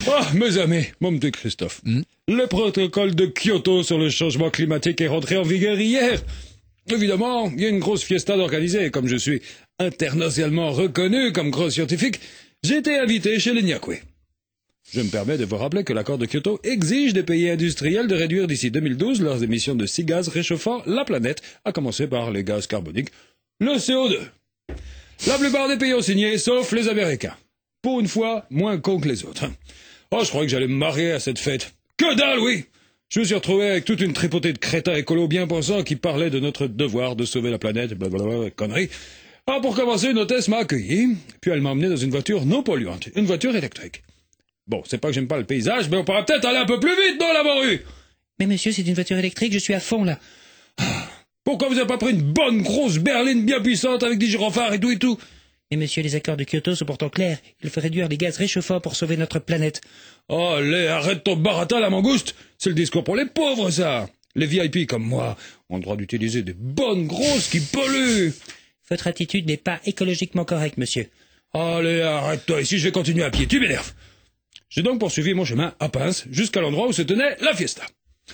Ah, mes amis, mon petit Christophe. Le protocole de Kyoto sur le changement climatique est rentré en vigueur hier. Évidemment, il y a une grosse fiesta d'organiser. Comme je suis internationalement reconnu comme gros scientifique, j'ai été invité chez les Nyakwe. Je me permets de vous rappeler que l'accord de Kyoto exige des pays industriels de réduire d'ici 2012 leurs émissions de 6 gaz réchauffant la planète, à commencer par les gaz carboniques, le CO2. La plupart des pays ont signé, sauf les Américains. Pour une fois, moins cons que les autres. Oh, je croyais que j'allais me marier à cette fête. Que dalle, oui! Je me suis retrouvé avec toute une tripotée de crétins écolos bien pensants qui parlaient de notre devoir de sauver la planète, blablabla, conneries. Alors pour commencer, une hôtesse m'a accueilli, puis elle m'a emmené dans une voiture non polluante, une voiture électrique. Bon, c'est pas que j'aime pas le paysage, mais on pourrait peut-être aller un peu plus vite dans la morue! Mais monsieur, c'est une voiture électrique, je suis à fond là. Pourquoi vous avez pas pris une bonne grosse berline bien puissante avec des gyrophares et tout? Mais monsieur, les accords de Kyoto sont pourtant clairs. Il faut réduire les gaz réchauffants pour sauver notre planète. Oh, allez, arrête ton baratin, la mangouste! C'est le discours pour les pauvres, ça! Les VIP comme moi ont le droit d'utiliser des bonnes grosses qui polluent! Votre attitude n'est pas écologiquement correcte, monsieur. Allez, arrête-toi, ici je vais continuer à pied, tu m'énerves! J'ai donc poursuivi mon chemin à pince jusqu'à l'endroit où se tenait la fiesta.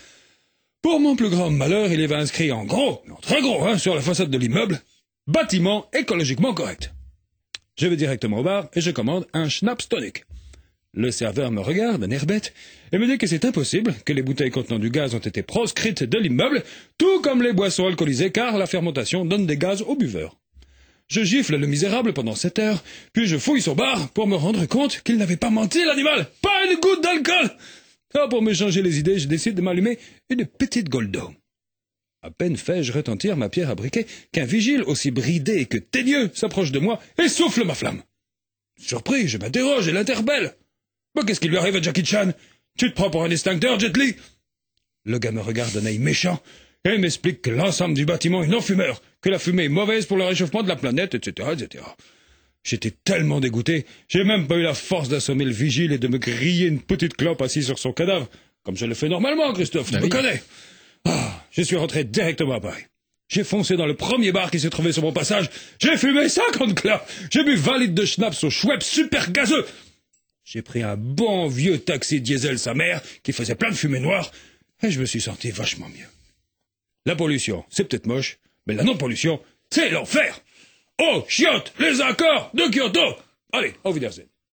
Pour mon plus grand malheur, il y avait inscrit en gros, non très gros, sur la façade de l'immeuble, « Bâtiment écologiquement correct ». Je vais directement au bar et je commande un schnapps tonic. Le serveur me regarde, un air bête, et me dit que c'est impossible, que les bouteilles contenant du gaz ont été proscrites de l'immeuble, tout comme les boissons alcoolisées, car la fermentation donne des gaz aux buveurs. Je gifle le misérable pendant 7 heures, puis je fouille son bar pour me rendre compte qu'il n'avait pas menti, l'animal! Pas une goutte d'alcool! Ah, pour me changer les idées, je décide de m'allumer une petite Goldo. À peine fais-je retentir ma pierre à briquet qu'un vigile aussi bridé que teigneux s'approche de moi et souffle ma flamme. Surpris, je m'interroge et l'interpelle. Mais qu'est-ce qui lui arrive à Jackie Chan? Tu te prends pour un extincteur, Jet Li? Le gars me regarde d'un œil méchant et m'explique que l'ensemble du bâtiment est non-fumeur, que la fumée est mauvaise pour le réchauffement de la planète, etc., etc. J'étais tellement dégoûté, j'ai même pas eu la force d'assommer le vigile et de me griller une petite clope assis sur son cadavre, comme je le fais normalement, Christophe, tu me connais. Ah, je suis rentré directement à Paris. J'ai foncé dans le premier bar qui s'est trouvé sur mon passage. J'ai fumé 50 clopes. J'ai bu 20 litres de schnapps au Schweppes super gazeux. J'ai pris un bon vieux taxi diesel sa mère qui faisait plein de fumée noire et je me suis senti vachement mieux. La pollution, c'est peut-être moche, mais la non-pollution, c'est l'enfer. Oh, chiotte, les accords de Kyoto. Allez, au Wiedersehen.